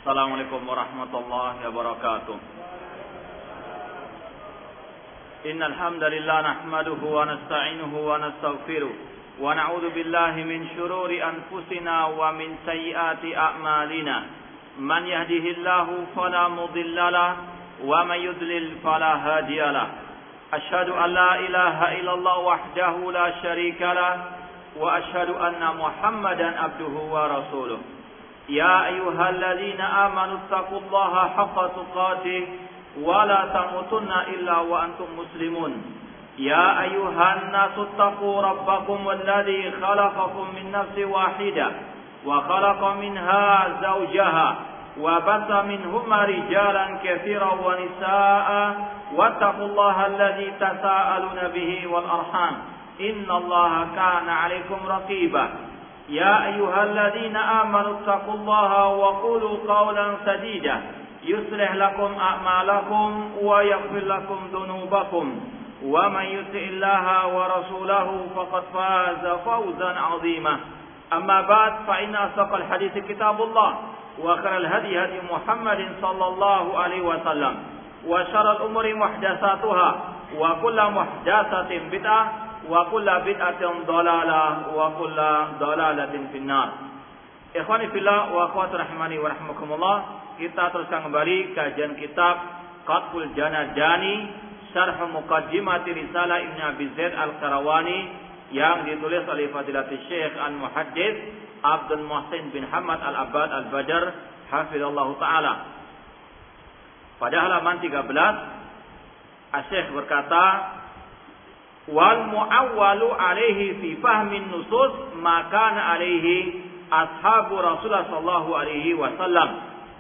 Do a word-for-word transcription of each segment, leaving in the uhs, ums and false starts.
Assalamualaikum warahmatullahi wabarakatuh. Innal hamdalillah nahmaduhu wa nasta'inuhu wa nastaghfiruh wa na'udzu billahi min shururi anfusina wa min sayyiati a'malina. Man yahdihillahu fala mudilla lahu wa man yudlil fala hadiya lahu. Asyhadu an la ilaha illallah wahdahu la syarika lahu wa asyhadu anna Muhammadan abduhu wa rasuluh. Ya ayyuhalladzina amanu taqullaha haqqa tuqatih wa la tamutunna illa wa antum muslimun. Ya ayyuhan nasu taqu rabbakum alladzi khalaqakum min nafsin wahidah wa khalaqa minha zawjaha wa batha minhuma rijalan katsiran wa nisaa'a wattaqullaha alladzi tasaaluna bihi wal arham innallaha kana 'alaikum raqiba. يا أيها الذين آمنوا اتقوا الله وقولوا قولا سديدا يصلح لكم أعمالكم ويغفر لكم ذنوبكم ومن يطع الله ورسوله فقد فاز فوزا عظيما. أما بعد فإن أصدق الحديث كتاب الله وخير الهدي هدي محمد صلى الله عليه وسلم وشر الأمور محدثاتها وكل محدثة بدعة wa kullu bid'atin dhalalah wa kullu dhalalatin finnar. Ikhwani fillah wa akhwati rahimani wa rahmakumullah, kita teruskan kembali kajian kitab Qatful Janadani Syarh Muqaddimati Risalah Ibnu Abi Zaid Al-Qarawani yang ditulis oleh Fadilatul Syekh Al-Muhaddits Abdul Muhsin bin Hamad Al-Abbad Al-Badr hafizallahu taala. Pada halaman tiga belas Asy-Syaikh berkata, wal mu'awwalu alaihi fi fahmin nusus maka alaihi ashabu Rasulullah sallallahu alaihi wasallam.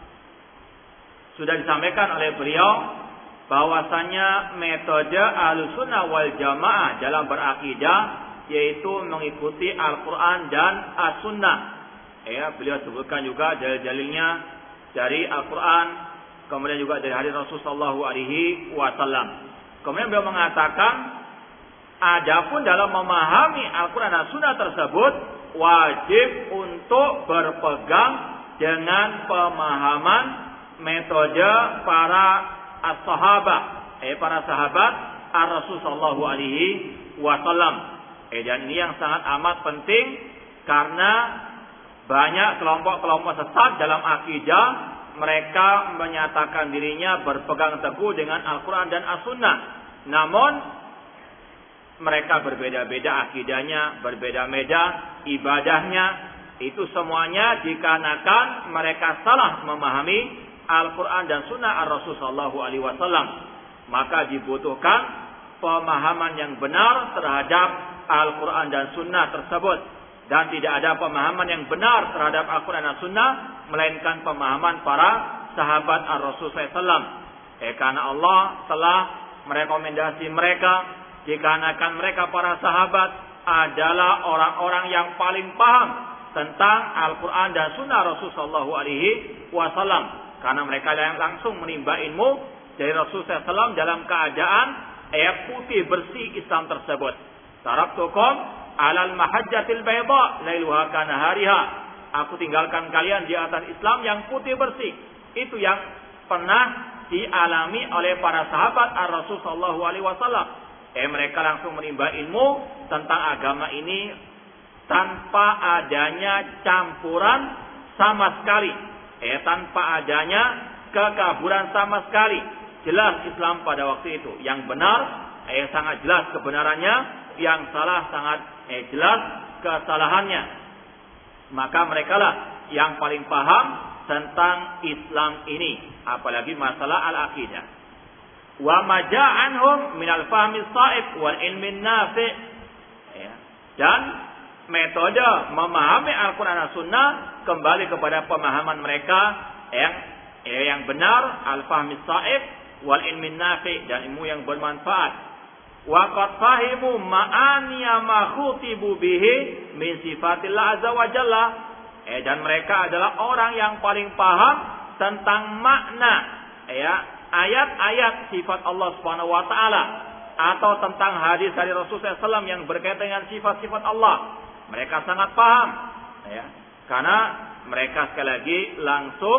Sudah disampaikan oleh beliau bahwasanya metode Ahlussunnah wal Jamaah dalam berakidah yaitu mengikuti Al-Qur'an dan As-Sunnah. Ya, beliau sebutkan juga dalil-dalilnya dari Al-Qur'an, kemudian juga dari hadis Rasul sallallahu alaihi wasallam. Kemudian beliau mengatakan, adapun dalam memahami Al-Quran dan Sunnah tersebut wajib untuk berpegang dengan pemahaman metode para as-sahabah, eh para sahabat Ar-Rasul sallallahu alaihi wasallam. Eh dan ini yang sangat amat penting karena banyak kelompok-kelompok sesat dalam akidah, mereka menyatakan dirinya berpegang teguh dengan Al-Quran dan As-Sunnah. Namun mereka berbeda-beda akidahnya, berbeda-beda ibadahnya. Itu semuanya dikarenakan mereka salah memahami Al-Quran dan Sunnah Ar-Rasul sallallahu alaihi wasallam. Maka dibutuhkan pemahaman yang benar terhadap Al-Quran dan Sunnah tersebut. Dan tidak ada pemahaman yang benar terhadap Al-Quran dan Sunnah melainkan pemahaman para sahabat Ar-Rasul sallallahu alaihi wasallam. Eh, karena Allah telah merekomendasi mereka, dikarenakan mereka para sahabat adalah orang-orang yang paling paham tentang Al-Quran dan Sunnah Rasul sallallahu alaihi wasallam. Karena mereka yang langsung menimba ilmu dari Rasul sallallahu alaihi wasallam dalam keadaan ayat putih bersih Islam tersebut. Taraktukum alal mahajjatil bayda lailuha kanahariha. Aku tinggalkan kalian di atas Islam yang putih bersih. Itu yang pernah dialami oleh para sahabat Ar-Rasul sallallahu alaihi wasallam. Eh, mereka langsung menimba ilmu tentang agama ini tanpa adanya campuran sama sekali. Eh, tanpa adanya kekaburan sama sekali. Jelas Islam pada waktu itu. Yang benar, eh, sangat jelas kebenarannya. Yang salah, sangat eh, jelas kesalahannya. Maka merekalah yang paling paham tentang Islam ini. Apalagi masalah al-aqidah. Wa maja'anhum minal fahmi sa'ib wal ilmin nafi'. Ya. Dan metode memahami Al-Quran dan Sunnah kembali kepada pemahaman mereka yang eh, yang benar, al-fahmi sa'ib wal ilmin nafi' dan ilmu yang bermanfaat. Wa qad fahimu ma'aniya ma khutibu bihi min sifatillah azza wa jalla. Eh, dan mereka adalah orang yang paling paham tentang makna ya ayat-ayat sifat Allah Subhanahu wa taala atau tentang hadis dari Rasulullah sallallahu alaihi wasallam yang berkaitan dengan sifat-sifat Allah. Mereka sangat paham ya. Karena mereka sekali lagi langsung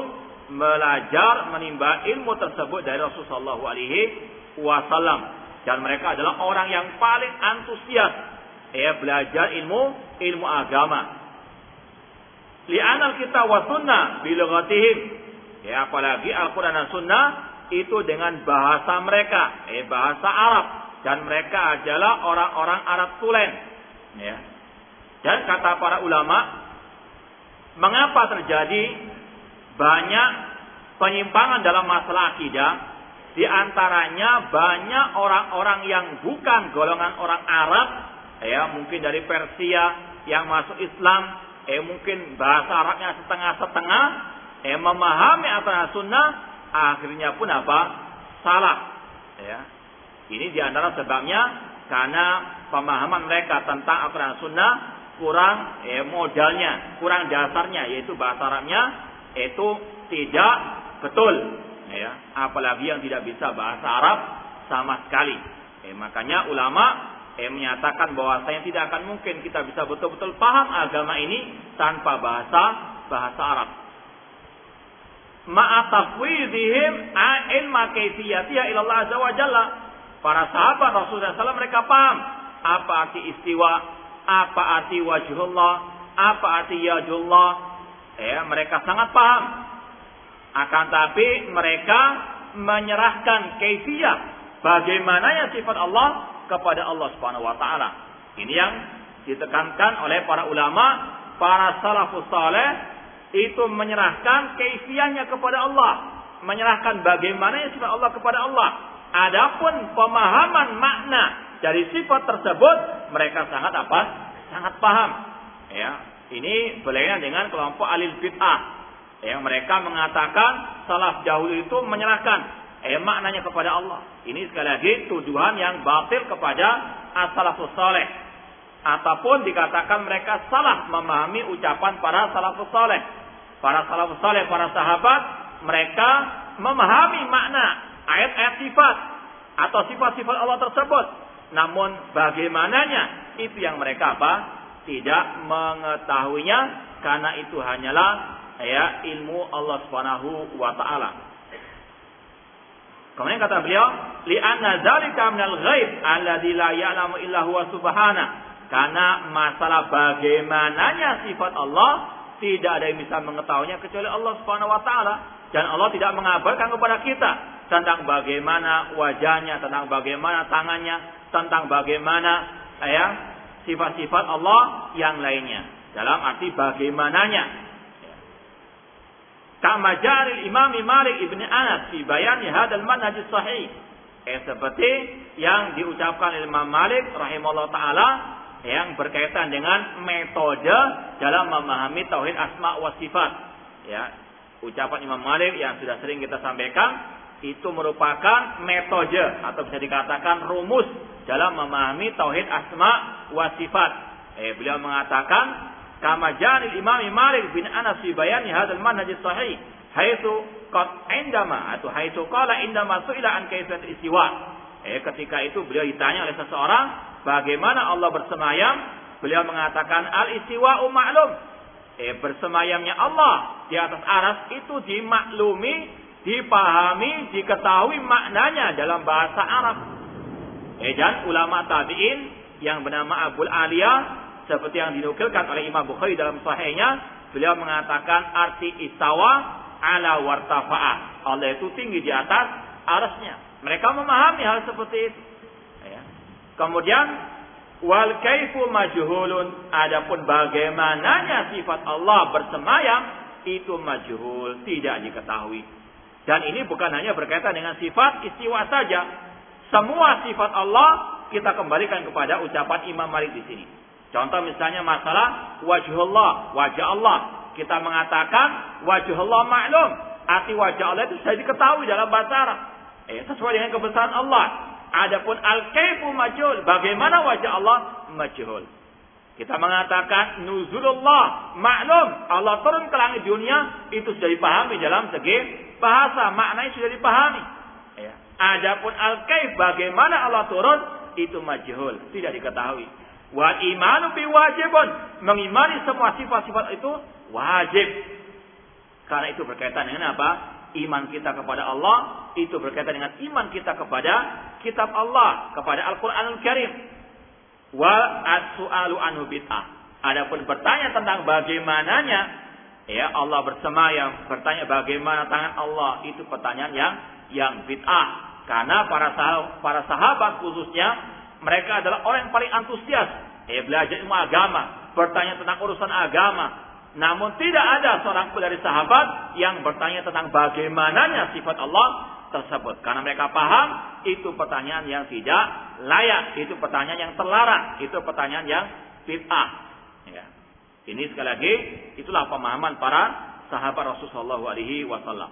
belajar menimba ilmu tersebut dari Rasulullah Shallallahu Alaihi Wasallam. Dan mereka adalah orang yang paling antusias ya belajar ilmu ilmu agama. Li'anal kita wa sunnah bilughatihim. Ya, apalagi Al-Quran dan Sunnah itu dengan bahasa mereka, eh bahasa Arab, dan mereka adalah orang-orang Arab tulen. Ya. Dan kata para ulama, mengapa terjadi banyak penyimpangan dalam masalah akidah? Di antaranya banyak orang-orang yang bukan golongan orang Arab, ya mungkin dari Persia yang masuk Islam, eh mungkin bahasa Arabnya setengah-setengah, eh memahami Al-Quran Sunnah, akhirnya pun apa? Salah. Ya. Ini di antara sebabnya karena pemahaman mereka tentang Al-Quran Sunnah kurang eh, modalnya, kurang dasarnya, yaitu bahasa Arabnya itu tidak betul. Ya. Apalagi yang tidak bisa bahasa Arab sama sekali. Eh, makanya ulama eh, menyatakan bahwasanya tidak akan mungkin kita bisa betul-betul paham agama ini tanpa bahasa bahasa Arab. Ma'atafwidihim ilma kaifiyatiha ila Allah azza wa jalla. Para sahabat Rasulullah shallallahu alaihi wasallam mereka paham apa arti istiwa, apa arti wajhullah, apa arti yadullah. Ya, mereka sangat paham. Akan tapi mereka menyerahkan kaifiyah bagaimananya sifat Allah kepada Allah Subhanahu wa taala. Ini yang ditekankan oleh para ulama, para salafus saleh itu menyerahkan kaifiyahnya kepada Allah, menyerahkan bagaimana sifat Allah kepada Allah. Adapun pemahaman makna dari sifat tersebut mereka sangat apa? Sangat paham. Ya, ini berbeda dengan kelompok alil bid'ah. Yang mereka mengatakan salaf dahulu itu menyerahkan eh, maknanya kepada Allah. Ini sekali lagi tuduhan yang batil kepada as-salafus saleh. Ataupun dikatakan mereka salah memahami ucapan para salafus saleh. Para salafus saleh, para sahabat, mereka memahami makna ayat-ayat sifat atau sifat-sifat Allah tersebut. Namun bagaimananya itu yang mereka apa? Tidak mengetahuinya, karena itu hanyalah ya ilmu Allah Subhanahu wa taala. Kemudian kata beliau, li'anna dzalika minal ghaib alladzi la ya'lamu illa huwa subhanahu. Karena masalah bagaimananya sifat Allah tidak ada yang bisa mengetahuinya kecuali Allah Subhanahu wa taala, dan Allah tidak mengabarkan kepada kita tentang bagaimana wajahnya, tentang bagaimana tangannya, tentang bagaimana ya sifat-sifat Allah yang lainnya. Dalam arti bagaimananya. Kama jaril Imam Malik ibn Anas fi bayani hadzal manhaj sahih. Eh, seperti yang diucapkan oleh Imam Malik rahimahullah taala yang berkaitan dengan metode dalam memahami tauhid asma wa sifat. Ya, ucapan Imam Malik yang sudah sering kita sampaikan itu merupakan metode atau bisa dikatakan rumus dalam memahami tauhid asma wa sifat. Eh, beliau mengatakan kama janil Imam Malik bin Anas fi bayani hadzal manhaj sahih haitsu qad indama atau haitsu qala indama su'ila an kaifiyat istiwa. Eh, ketika itu beliau ditanya oleh seseorang bagaimana Allah bersemayam, beliau mengatakan al-istiwa'u ma'lum. Eh, bersemayamnya Allah di atas aras itu dimaklumi, dipahami, diketahui maknanya dalam bahasa Arab. Eh, dan ulama tabi'in yang bernama Abul Aliyah seperti yang dinukilkan oleh Imam Bukhari dalam sahihnya, beliau mengatakan arti istawa ala wartafa'a. Allah itu tinggi di atas arasnya. Mereka memahami hal seperti itu. Ya. Kemudian wal kaifu majhulun. Adapun bagaimananya sifat Allah bersemayam itu majhul, tidak diketahui. Dan ini bukan hanya berkaitan dengan sifat istiwa saja. Semua sifat Allah kita kembalikan kepada ucapan Imam Malik di sini. Contoh misalnya masalah wajhullah, wajah Allah. Kita mengatakan wajhullah maklum. Arti wajah Allah itu sudah diketahui dalam bahasa Arab. Eh, sesuai dengan kebesaran Allah. Adapun al-kaifu majhul, bagaimana wajah Allah majhul. Kita mengatakan nuzulullah maklum, Allah turun ke langit dunia itu sudah dipahami dalam segi bahasa, maknanya sudah dipahami. Ya. Adapun al-kaif, bagaimana Allah turun itu majhul, tidak diketahui. Wal imanu bi wajibun, mengimani semua sifat-sifat itu wajib. Karena itu berkaitan dengan apa? Iman kita kepada Allah, itu berkaitan dengan iman kita kepada kitab Allah, kepada Al-Qur'anul Karim. Wa as-su'alu anhu bid'ah. Adapun bertanya tentang bagaimananya, ya Allah bersemayam, bertanya bagaimana tangan Allah, itu pertanyaan yang yang bid'ah. Karena para sahabat, para sahabat khususnya, mereka adalah orang yang paling antusias, ya belajar ilmu agama, bertanya tentang urusan agama. Namun tidak ada seorang pun dari sahabat yang bertanya tentang bagaimananya sifat Allah tersebut. Karena mereka paham itu pertanyaan yang tidak layak, itu pertanyaan yang terlarang, itu pertanyaan yang bid'ah. Ya. Ini sekali lagi itulah pemahaman para sahabat Rasulullah shallallahu alaihi wasallam.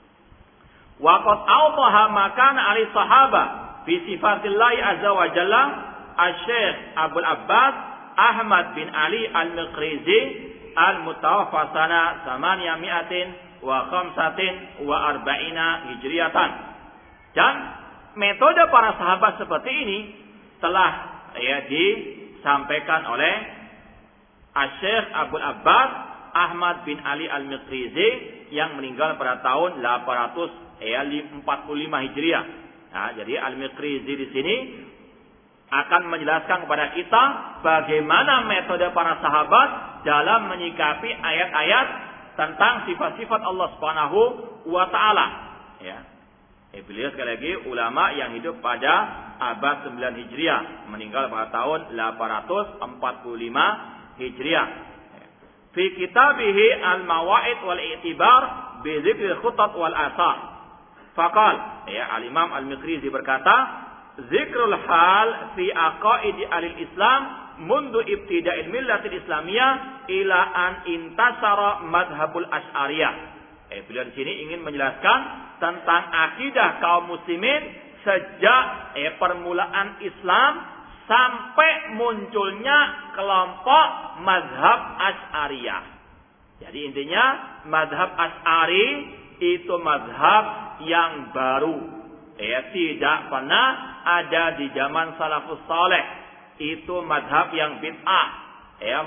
Wa qad awdaha makana ali sahaba fi sifatillahi azza wa jalla Asy-Syaikh Abdul Abbas Ahmad bin Ali Al-Miqrizi Al-Mutawaffa sana thamaniya mi'atin wa khamsatin wa arba'ina hijriyatan. Dan metode para sahabat seperti ini telah ya disampaikan oleh Asy-Syaikh Abdul Abbas Ahmad bin Ali Al-Miqrizi yang meninggal pada tahun delapan ratus empat puluh lima Hijriah. Nah, jadi Al-Miqrizi di sini akan menjelaskan kepada kita bagaimana metode para sahabat dalam menyikapi ayat-ayat tentang sifat-sifat Allah Subhanahu wa taala. Ya. Eh, beliau sekali lagi ulama yang hidup pada abad sembilan Hijriah, meninggal pada tahun delapan ratus empat puluh lima Hijriah. Fi kitabihi Al-Mawa'id wal I'tibar bi dzikri khutat wal athar. Faqal, ya Al-Imam Al-Miqrizi berkata, zikrul hal fi aqaidi alil Islam mundu ibtida'il millatil islamiyah ila an intasara madhabul asy'ariyah. Eh, beliau di sini ingin menjelaskan tentang akidah kaum muslimin sejak eh, permulaan Islam sampai munculnya kelompok mazhab asy'ariyah. Jadi intinya mazhab asy'ari itu mazhab yang baru. Ya, tidak pernah ada di zaman salafus saleh. Itu madhab yang bid'ah. Ya,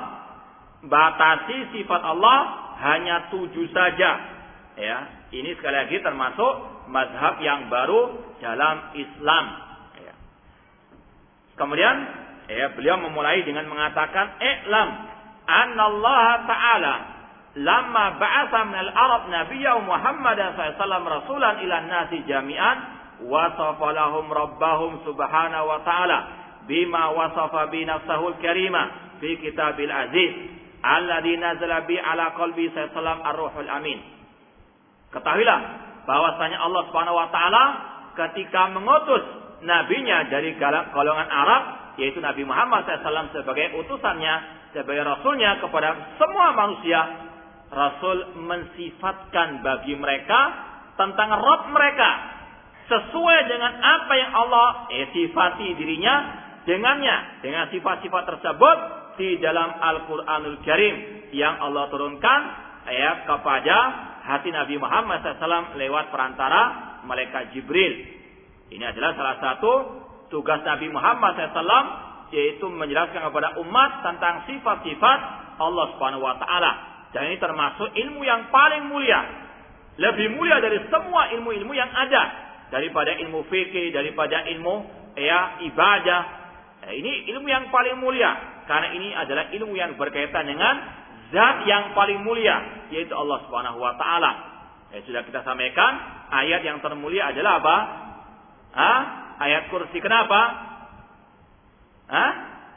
membatasi sifat Allah hanya tujuh saja. Ya, ini sekali lagi termasuk madhab yang baru dalam Islam. Ya. Kemudian, ya, beliau memulai dengan mengatakan, "I'lam annallaha ta'ala lamma ba'atha minal Arab nabiyyahu Muhammadan sallallahu alaihi wasallam rasulan ila nasi jami'an wasafa lahum rabbahum subhanahu wa ta'ala bima wasafa bi nafsahul karima fi kitabil aziz alladzi nazala bi ala qalbi sallallahu alaihi wasallam ar-ruhul amin." Ketahuilah bahwasanya Allah Subhanahu wa taala ketika mengutus nabinya dari golongan Arab, yaitu Nabi Muhammad sallallahu alaihi wasallam sebagai utusannya, sebagai rasulnya kepada semua manusia, Rasul mensifatkan bagi mereka tentang Rabb mereka sesuai dengan apa yang Allah eh, sifati dirinya dengannya, dengan sifat-sifat tersebut di dalam Al-Qur'anul Karim yang Allah turunkan ya kepada hati Nabi Muhammad sallallahu alaihi wasallam lewat perantara malaikat Jibril. Ini adalah salah satu tugas Nabi Muhammad sallallahu alaihi wasallam, yaitu menjelaskan kepada umat tentang sifat-sifat Allah Subhanahu wa taala. Dan ini termasuk ilmu yang paling mulia. Lebih mulia dari semua ilmu-ilmu yang ada. Daripada ilmu fikih, daripada ilmu ya ibadah. Ya, ini ilmu yang paling mulia. Karena ini adalah ilmu yang berkaitan dengan zat yang paling mulia, yaitu Allah Subhanahu wa taala. Ya, sudah kita sampaikan, ayat yang termulia adalah apa? Hah? Ayat kursi. Kenapa? Hah?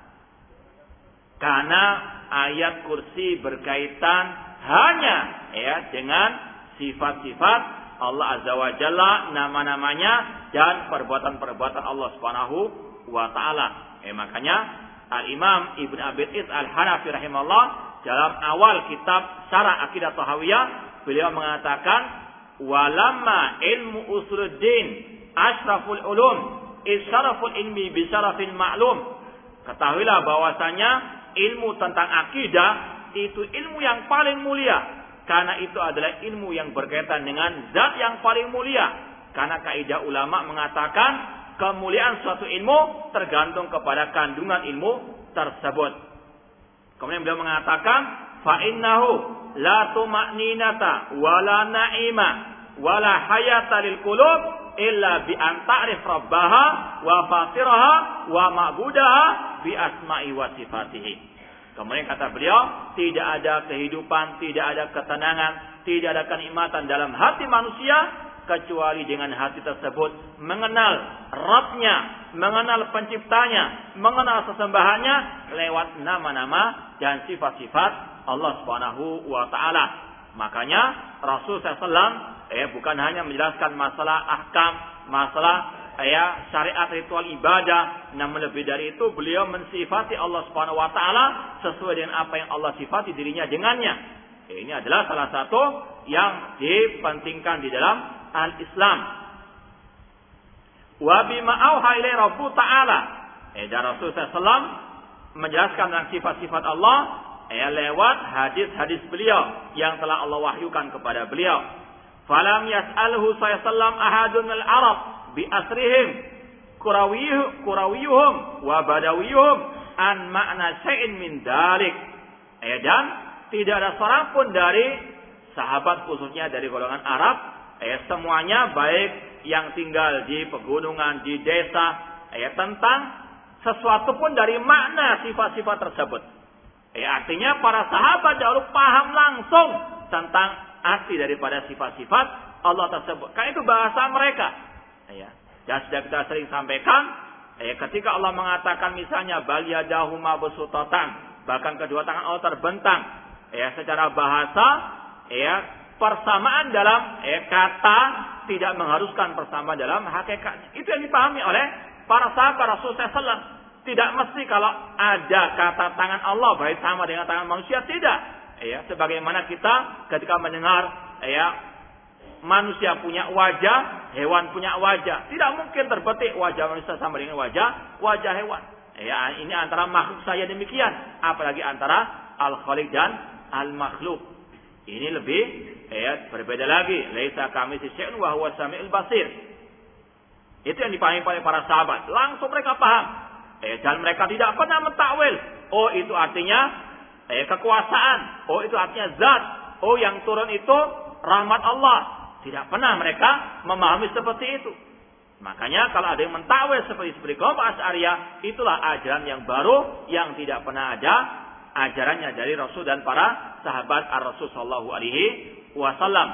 Karena ayat kursi berkaitan hanya ya dengan sifat-sifat Allah Azza wa Jalla, nama-namanya dan perbuatan-perbuatan Allah Subhanahu wa taala. Eh, makanya Al-Imam Ibnu Abi Is Al-Hanafi rahimahullah dalam awal kitab Syarah Aqidah Tahawiyah beliau mengatakan, walamma ilmu usuluddin asyraful ulum isyaraful ilmi bisyarafil ma'lum. Ketahuilah bahwasanya ilmu tentang akidah itu ilmu yang paling mulia, karena itu adalah ilmu yang berkaitan dengan zat yang paling mulia. Karena kaidah ulama mengatakan kemuliaan suatu ilmu tergantung kepada kandungan ilmu tersebut. Kemudian beliau mengatakan, fa innahu la tuma'ninata wala na'ima wala hayata lil qulub illa bi an ta'rif rabbaha wa fatiraha wa ma'budaha bi asma'i wa sifatihi. Kemudian kata beliau, tidak ada kehidupan, tidak ada ketenangan, tidak ada kenikmatan dalam hati manusia kecuali dengan hati tersebut mengenal Rabb-Nya, mengenal penciptanya, mengenal sesembahannya lewat nama-nama dan sifat-sifat Allah Subhanahu wa taala. Makanya Rasul sallallahu alaihi wasallam eh bukan hanya menjelaskan masalah ahkam, masalah ya syariat ritual ibadah, namun lebih dari itu beliau mensifati Allah Subhanahu wa taala sesuai dengan apa yang Allah sifati dirinya dengannya. Eh, ini adalah salah satu yang dipentingkan di dalam al-Islam. Wa bima auha ilai rabbu ta'ala. Eh dan Rasul sallallahu alaihi wasallam menjelaskan tentang sifat-sifat Allah eh lewat hadis-hadis beliau yang telah Allah wahyukan kepada beliau. Falam yas'alhu sallallahu alaihi wasallam ahadun al-arab bi asrihim kurawiyuhum kurawiyuhum wa badawiyuhum an makna syai'in min dalik. Eh dan tidak ada seorang pun dari sahabat khususnya dari golongan Arab, eh semuanya baik yang tinggal di pegunungan, di desa, eh tentang sesuatu pun dari makna sifat-sifat tersebut. Eh artinya para sahabat dahulu paham langsung tentang arti daripada sifat-sifat Allah tersebut. Karena itu bahasa mereka. Ya. Dan sudah kita sering sampaikan, eh, ketika Allah mengatakan misalnya bal yadahu mabsutatan, bahkan kedua tangan Allah terbentang, ya secara bahasa, ya persamaan dalam eh, kata tidak mengharuskan persamaan dalam hakikat. Itu yang dipahami oleh para sahabat Rasul sallallahu alaihi wasallam. Tidak mesti kalau ada kata tangan Allah baik sama dengan tangan manusia, tidak. Ya, sebagaimana kita ketika mendengar ya manusia punya wajah, hewan punya wajah. Tidak mungkin terbetik wajah manusia sama dengan wajah wajah hewan. Ya, ini antara makhluk saya demikian, apalagi antara al-khaliq dan al-makhluk. Ini lebih ya berbeda lagi. Laisa kamitslihi syai'un wa huwas samiul basir. Itu yang dipahami oleh para sahabat. Langsung mereka paham. Eh, dan mereka tidak pernah mentakwil. Oh, itu artinya eh, kekuasaan. Oh, itu artinya zat. Oh, yang turun itu rahmat Allah. Tidak pernah mereka memahami seperti itu. Makanya kalau ada yang mentakwil seperti seperti kelompok Asy'ariyah, itulah ajaran yang baru yang tidak pernah ada ajarannya dari Rasul dan para sahabat ar-Rasul sallallahu alaihi wasallam.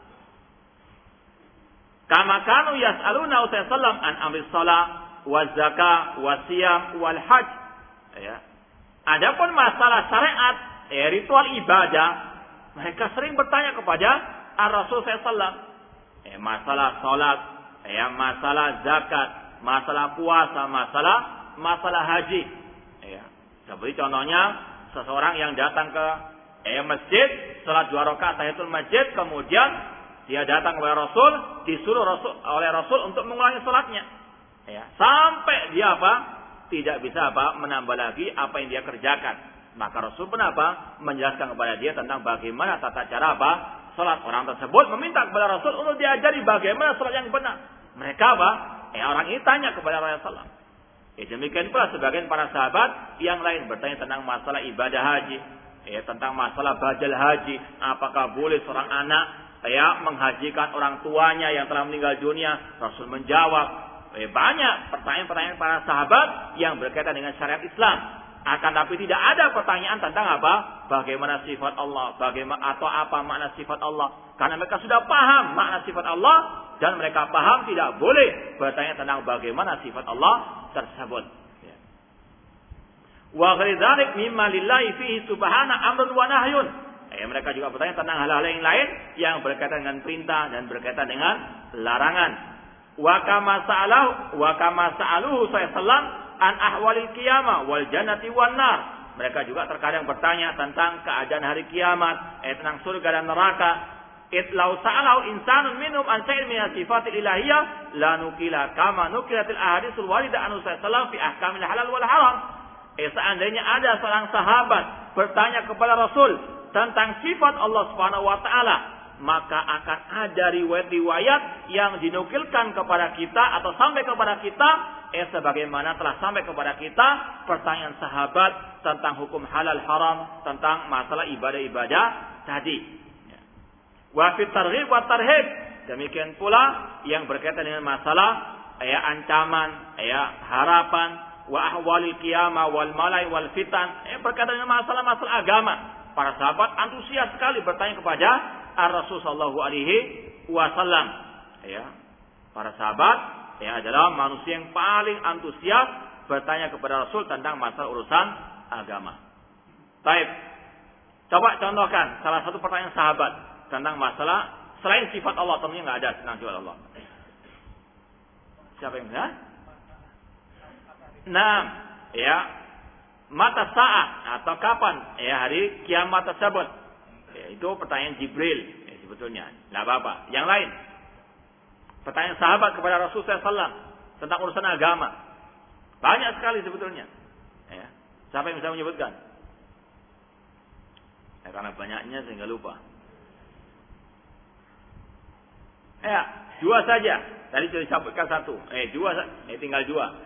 Kama kanu yas'aluna sallallahu alaihi wasallam an amri shalah wa zakah wa siyam wal hajj. Ya. Adapun masalah syariat, ya, ritual ibadah, mereka sering bertanya kepada ar-Rasul sallallahu alaihi wasallam. Ya, masalah salat, ya, masalah zakat, masalah puasa, masalah masalah haji. Ya. Seperti contohnya seseorang yang datang ke eh, masjid, salat dua rakaat tahiyatul masjid, kemudian dia datang kepada Rasul, disuruh Rasul oleh Rasul untuk mengulangi salatnya. Ya, sampai dia apa? Tidak bisa apa? Menambah lagi apa yang dia kerjakan. Maka Rasul pun apa? Menjelaskan kepada dia tentang bagaimana tata cara apa? Salat. Orang tersebut meminta kepada Rasul untuk diajari bagaimana salat yang benar. Mereka apa? Eh, orang ini tanya kepada Rasulullah. Eh, demikian pula sebagian para sahabat yang lain bertanya tentang masalah ibadah haji, eh, tentang masalah badal haji, apakah boleh seorang anak ya menghajikan orang tuanya yang telah meninggal dunia? Rasul menjawab, eh, banyak pertanyaan-pertanyaan para sahabat yang berkaitan dengan syariat Islam. Akan tapi tidak ada pertanyaan tentang apa? Bagaimana sifat Allah, bagaimana atau apa makna sifat Allah? Karena mereka sudah paham makna sifat Allah dan mereka paham tidak boleh bertanya tentang bagaimana sifat Allah tersebut. Wa ghaidzalik mimma lillahi fihi subhana amrun wa nahyun. Eh, mereka juga bertanya tentang hal-hal yang lain yang berkaitan dengan perintah dan berkaitan dengan larangan. Wa kama sa'alahu wa kama sa'aluhu sallallahu alaihi wasallam an ahwalil qiyamah wal jannati wan nar. Mereka juga terkadang bertanya tentang keadaan hari kiamat, eh, tentang surga dan neraka. It law sa'alahu insanun minhum an shay'in min sifatil ilahiyah la nukila kama nukilatil ahaditsul waridah an sallallahu fi ahkamil halal wal haram. Eh, seandainya ada seorang sahabat bertanya kepada Rasul tentang sifat Allah Subhanahu wa taala, maka akan ada riwayat-riwayat yang dinukilkan kepada kita atau sampai kepada kita, eh sebagaimana telah sampai kepada kita pertanyaan sahabat tentang hukum halal haram, tentang masalah ibadah-ibadah tadi. Wa fit targhib wa tarhib, demikian pula yang berkaitan dengan masalah ya ancaman, ya harapan, wa ahwalil qiyamah wal malai wal fitan, eh berkaitan dengan masalah-masalah agama. Para sahabat antusias sekali bertanya kepada Ar-Rasul sallallahu alaihi wasallam. Ya. Para sahabat ya adalah manusia yang paling antusias bertanya kepada Rasul tentang masalah urusan agama. Baik. Coba contohkan salah satu pertanyaan sahabat tentang masalah selain sifat Allah, tentunya enggak ada tentang sifat Allah. Siapa yang enggak? Nah, ya. Mata saat atau kapan ya hari kiamat tersebut? Ya, itu pertanyaan Jibril ya, sebetulnya. Tidak apa-apa. Yang lain, pertanyaan sahabat kepada Rasulullah sallallahu alaihi wasallam tentang urusan agama. Banyak sekali sebetulnya. Ya. Siapa yang bisa menyebutkan? Ya, karena banyaknya sehingga lupa. Ya, dua saja. Tadi sudah disebutkan satu. Eh, dua. Eh, tinggal dua.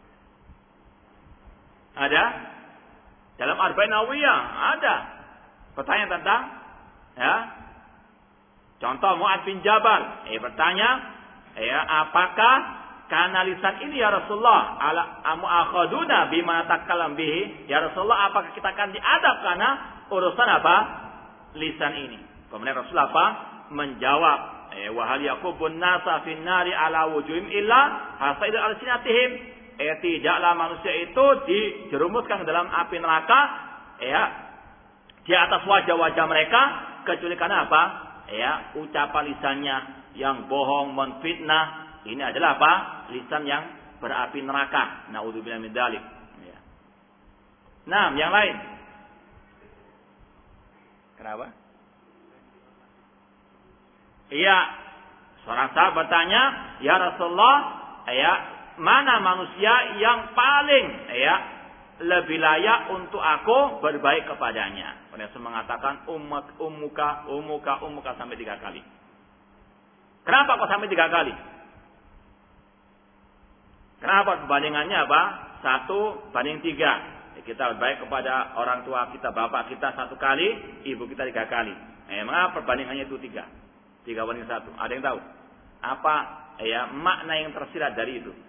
Ada dalam Arba'in Nawawiyah ada pertanyaan tentang ya contoh Mu'adz bin Jabal eh bertanya ya apakah karena lisan ini ya Rasulullah ala amu'akhaduna bima takallam bihi ya Rasulullah apakah kita akan diadab karena urusan apa lisan ini. Kemudian Rasulullah apa menjawab eh wa hal yaqubun nasa fin nari ala wujuhim illa hasaidul alsinatihim. Eh tidaklah manusia itu dijerumuskan ke dalam api neraka ya di atas wajah-wajah mereka kecuali karena apa? Ya, ucapan lisannya yang bohong, menfitnah. Ini adalah apa? Lisan yang berapi neraka. Naudzubillah min dzalik. Ya. Nah, yang lain. Kenapa? Iya, seorang sahabat bertanya, "Ya Rasulullah, ya mana manusia yang paling ya lebih layak untuk aku berbaik kepadanya?" Rasul mengatakan ummak ummuka ummuka ummuka sampai tiga kali. Kenapa kok sampai tiga kali? Kenapa perbandingannya apa? Satu banding tiga. Kita berbaik kepada orang tua kita, bapak kita satu kali, ibu kita tiga kali. Eh, mengapa perbandingannya itu tiga? Tiga banding satu. Ada yang tahu? Apa ya makna yang tersirat dari itu?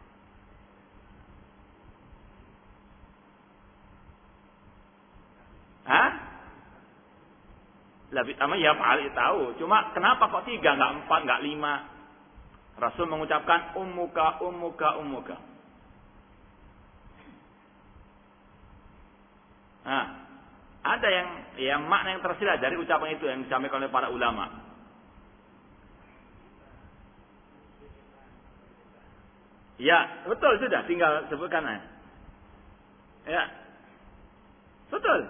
Hah? Lebih ama ya paling tahu. Cuma kenapa kok tiga, nggak empat, nggak lima? Rasul mengucapkan ummuka, ummuka, ummuka. Nah, ada yang yang makna yang tersirat dari ucapan itu yang disampaikan oleh para ulama. Ya, betul sudah. Tinggal sebutkan aja. Ya, betul.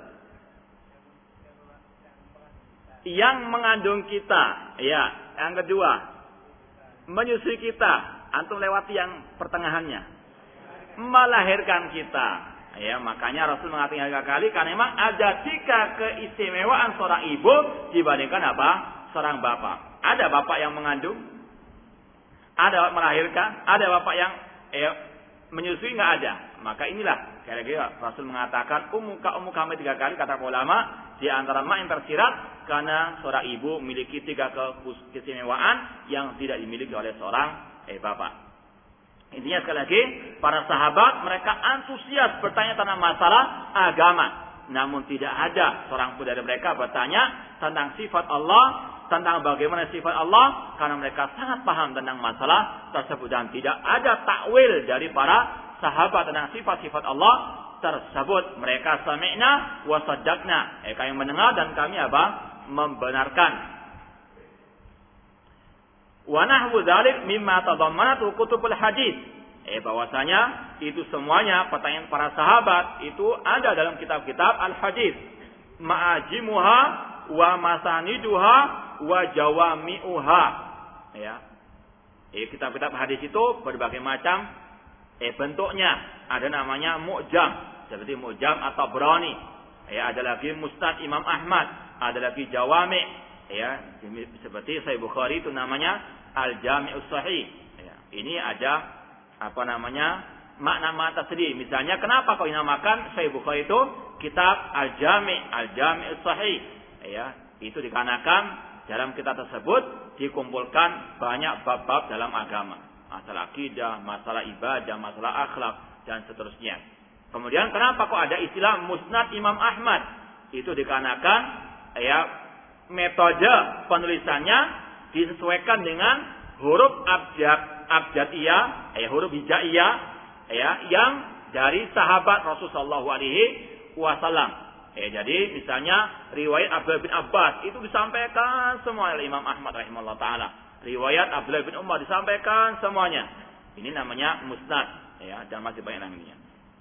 Yang mengandung kita, ya. Yang kedua, menyusui kita, antum lewati yang pertengahannya. Melahirkan kita, ya. Makanya Rasul mengatakan tiga kali karena memang ada tiga keistimewaan seorang ibu dibandingkan apa? Seorang bapak. Ada bapak yang mengandung, ada melahirkan, ada bapak yang eh, menyusui, nggak ada. Maka inilah kira-kira Rasul mengatakan ummuka ummuka sampai tiga kali kata ulama. Di antara mak yang tersirat karena seorang ibu memiliki tiga keistimewaan yang tidak dimiliki oleh seorang eh bapak. Intinya sekali lagi, para sahabat mereka antusias bertanya tentang masalah agama. Namun tidak ada seorang pun dari mereka bertanya tentang sifat Allah, tentang bagaimana sifat Allah, karena mereka sangat paham tentang masalah tersebut dan tidak ada takwil dari para sahabat tentang sifat-sifat Allah tersebut. Mereka sami'na wa saddaqna. Eh, kami mendengar dan kami apa? Membenarkan. Wa nahwu dzalik mimma tadammanatu kutubul hadis. Eh bahwasanya itu semuanya pertanyaan para sahabat itu ada dalam kitab-kitab al-hadis. Ma'ajimuha wa masaniduha wa jawami'uha. Ya. Eh kitab-kitab hadis itu berbagai macam eh bentuknya. Ada namanya mu'jam, seperti mu'jam atau Tabrani. Ya, ada lagi Musnad Imam Ahmad, ada lagi Jawami', Ya, seperti Sahih Bukhari itu namanya Al-Jami'us Sahih. Ya, ini ada apa namanya? makna-makna tersendiri. Misalnya kenapa kau dinamakan Sahih Bukhari itu kitab Al-Jami', Al-Jami'us Sahih? Ya, itu dikarenakan dalam kitab tersebut dikumpulkan banyak bab-bab dalam agama. Masalah akidah, masalah ibadah, masalah akhlak dan seterusnya. Kemudian kenapa kok ada istilah Musnad Imam Ahmad? Itu dikarenakan ya metode penulisannya disesuaikan dengan huruf abjad abjadiyah, ya huruf hijaiyah, ya yang dari sahabat Rasulullah shallallahu alaihi wasallam. Ya, jadi misalnya riwayat Abdullah bin Abbas itu disampaikan semua oleh Imam Ahmad rahimahullah taala. Riwayat Abdullah bin Umar disampaikan semuanya. Ini namanya musnad, ya, dan masih banyak namanya.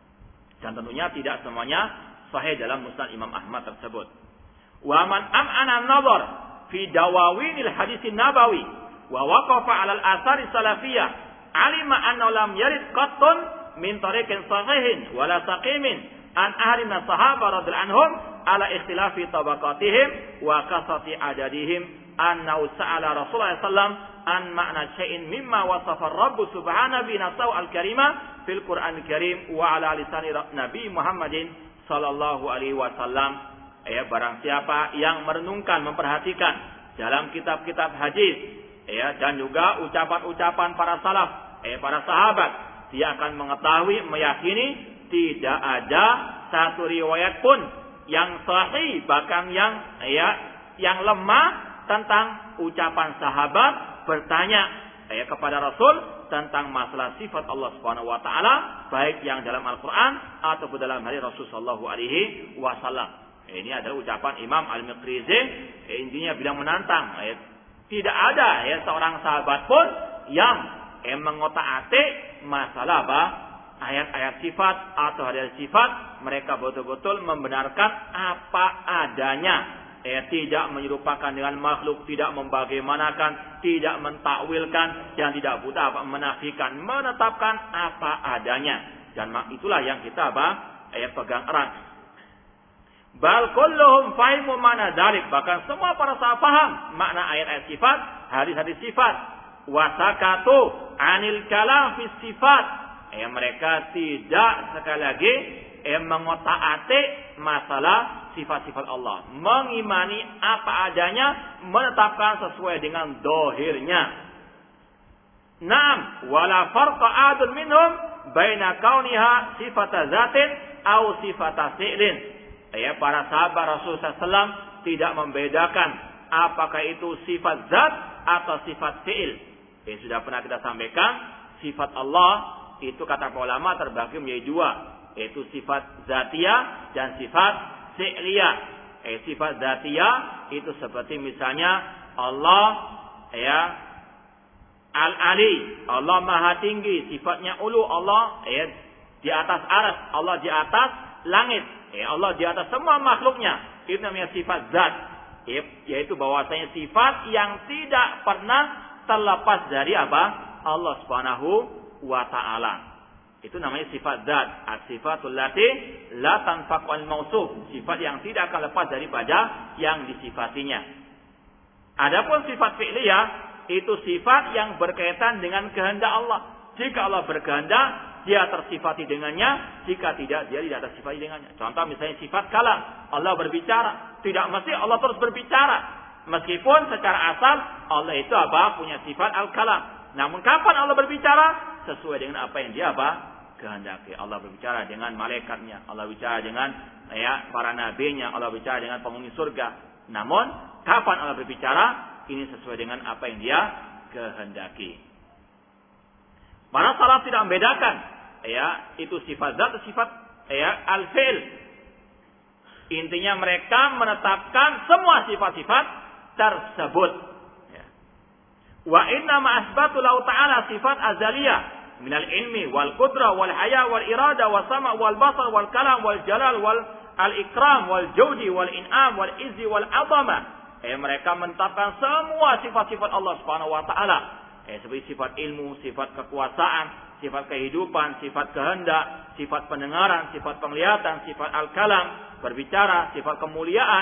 Dan tentunya tidak semuanya sahih dalam musnad Imam Ahmad tersebut. Wa man am'ana an-nazar fi dawawinil hadisin nabawi wa waqafa 'ala al-athari salafiyah alima anna lam yarid qattun min tariqin sahihin wala saqimin an ahli min sahabah radhiyallahu anhum ala ikhtilafi tabaqatihim wa kasati adadihim anna sa'ala Rasulullah sallallahu alaihi wasallam an ma'na syai'in mimma wasafa ar-rabb subhanahu bi nafsihi al-karima fil Qur'anil Karim wa ala lisani Nabi Muhammadin sallallahu alaihi wasallam. Ya, barang siapa yang merenungkan, memperhatikan dalam kitab-kitab hadis, ya, dan juga ucapan-ucapan para salaf, eh, para sahabat, dia akan mengetahui, meyakini tidak ada satu riwayat pun yang sahih, bahkan yang ya yang lemah tentang ucapan sahabat bertanya ya kepada Rasul tentang masalah sifat Allah Subhanahu wa taala, baik yang dalam Al-Qur'an ataupun dalam hadis Rasul sallallahu alaihi wasallam. Ini adalah ucapan Imam Al-Maqrizi, intinya bilang menantang. Tidak ada ya seorang sahabat pun yang eh, mengotak-atik masalah apa? Ayat-ayat sifat atau hadis sifat. Mereka betul-betul membenarkan apa adanya. Eh, tidak menyerupakan dengan makhluk, tidak membagaimanakan, tidak mentakwilkan, dan tidak buta apa menafikan, menetapkan apa adanya. Dan itulah yang kita apa? Eh, pegang erat. Bal kulluhum fahimu mana dzalik, bahkan semua para sahabat paham makna ayat-ayat sifat, hadis-hadis sifat. Wasakatu anil kalam fi sifat. Eh mereka tidak sekali lagi eh mengotak-atik masalah sifat-sifat Allah, mengimani apa adanya, menetapkan sesuai dengan dohirnya. Naam, wala farqa adun minhum baina kauniha sifata zatin au sifata fi'lin. Ya, para sahabat Rasulullah sallallahu alaihi wasallam tidak membedakan apakah itu sifat zat atau sifat fi'il. Ya, sudah pernah kita sampaikan, sifat Allah itu kata para ulama terbagi menjadi dua, yaitu sifat zatiyah dan sifat fi'liyah. Eh, sifat zatiyah itu seperti misalnya Allah ya Al-Ali, Allah Maha Tinggi, sifatnya ulu, Allah ya di atas arsy, Allah di atas langit. Ya, Allah di atas semua makhluknya. Itu namanya sifat zat. Ya, yaitu bahwasanya sifat yang tidak pernah terlepas dari apa? Allah Subhanahu wa taala. Itu namanya sifat zat. As-sifatul lati la tanfaqu al-mausuf. Sifat yang tidak akan lepas daripada yang disifatinya. Adapun sifat fi'liyah itu sifat yang berkaitan dengan kehendak Allah. Jika Allah berkehendak, dia tersifati dengannya, jika tidak, dia tidak tersifati dengannya. Contoh misalnya sifat kalam, Allah berbicara. Tidak mesti Allah terus berbicara. Meskipun secara asal Allah itu apa? Punya sifat al-kalam. Namun kapan Allah berbicara? Sesuai dengan apa yang dia apa? Kehendaki. Allah berbicara dengan malaikatnya, Allah bicara dengan ya para nabinya, Allah bicara dengan penghuni surga. Namun kapan Allah berbicara? Ini sesuai dengan apa yang dia kehendaki. Para salaf tidak membedakan ya itu sifat zat atau sifat ya al-fi'l. Intinya mereka menetapkan semua sifat-sifat tersebut. Ya. Wa inna ma asbatu lahu ta'ala sifat azaliyah minal ilmi wal qudrah wal haya wal irada was sama' wal basar wal kalam wal jalal wal al-ikram wal jawdi wal in'am wal izzi wal 'azamah. Eh mereka menetapkan semua sifat-sifat Allah Subhanahu wa taala. Eh seperti sifat ilmu, sifat kekuasaan, sifat kehidupan, sifat kehendak, sifat pendengaran, sifat penglihatan, sifat al-kalam, berbicara, sifat kemuliaan.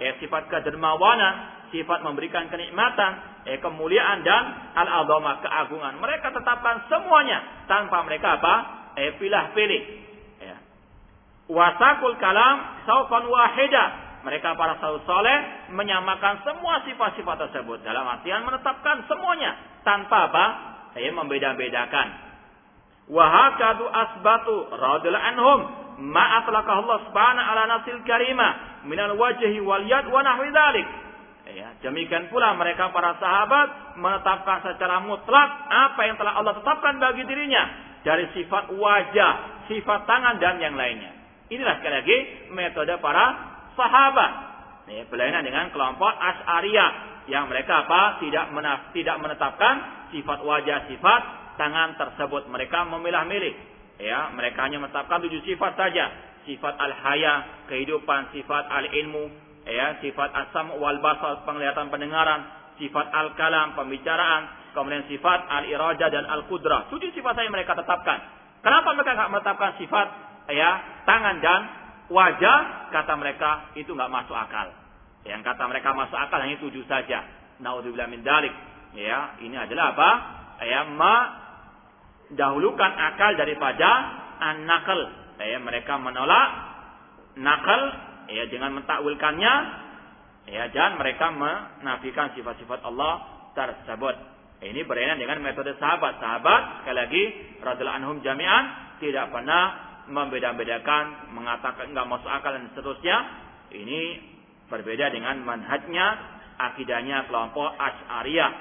ya sifat kedermawanan, sifat memberikan kenikmatan, eh, kemuliaan dan al-azamah, keagungan. Mereka tetapkan semuanya tanpa mereka apa? Eh, pilih-pilih. Ya. Wasakul kalam sauqan wahida. Mereka para salafus saleh menyamakan semua sifat-sifat tersebut dalam artian menetapkan semuanya tanpa apa? Eh, membeda-bedakan. Wa hakadu asbatu radhiyallahu anhum ma atlaqahu Allah subhanahu ala nafsil karimah minal wajhi wal yad wa nahwi dzalik. Ya, demikian pula mereka para sahabat menetapkan secara mutlak apa yang telah Allah tetapkan bagi dirinya dari sifat wajah, sifat tangan dan yang lainnya. Inilah sekali lagi metode para sahabat. Ya, berlainan dengan kelompok Asy'ariyah yang mereka apa? Tidak menaf, tidak menetapkan sifat wajah, sifat tangan tersebut. Mereka memilah-milih. Ya, mereka hanya menetapkan tujuh sifat saja. Sifat al-haya, kehidupan, sifat al-ilmu, ya, sifat as-sam' wal basar, penglihatan pendengaran, sifat al-kalam, pembicaraan, kemudian sifat al-iradah dan al-qudrah. Tujuh sifat saja mereka tetapkan. Kenapa mereka enggak menetapkan sifat ya, tangan dan wajah? Kata mereka itu enggak masuk akal. Yang kata mereka masuk akal hanya tujuh saja. Naudzubillah min dzalik. Ya, ini adalah apa? Ya, mendahulukan akal daripada an-naql. Ya, mereka menolak nakal ya dengan mentakwilkannya ya, dan mereka menafikan sifat-sifat Allah tersebut. Ini berkaitan dengan metode sahabat. Sahabat sekali lagi radhiyallahu anhum jami'an tidak pernah membeda-bedakan, mengatakan enggak masuk akal dan seterusnya. Ini berbeda dengan manhajnya, akidahnya kelompok Asy'ariyah.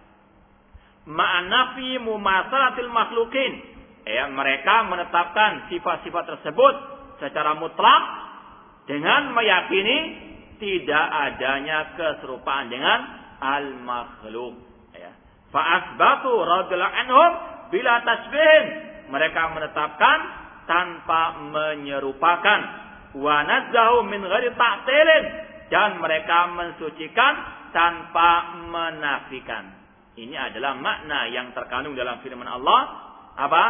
Ma'anafi mumasalatil makhlukin. Ya, mereka menetapkan sifat-sifat tersebut secara mutlak dengan meyakini tidak adanya keserupaan dengan al-makhluk. Ya. Fa'asbatu radhiyallahu anhum bila tasbihin. Mereka menetapkan tanpa menyerupakan. Wa nazzahu min ghairi ta'tilin. Dan mereka mensucikan tanpa menafikan. Ini adalah makna yang terkandung dalam firman Allah. Apa?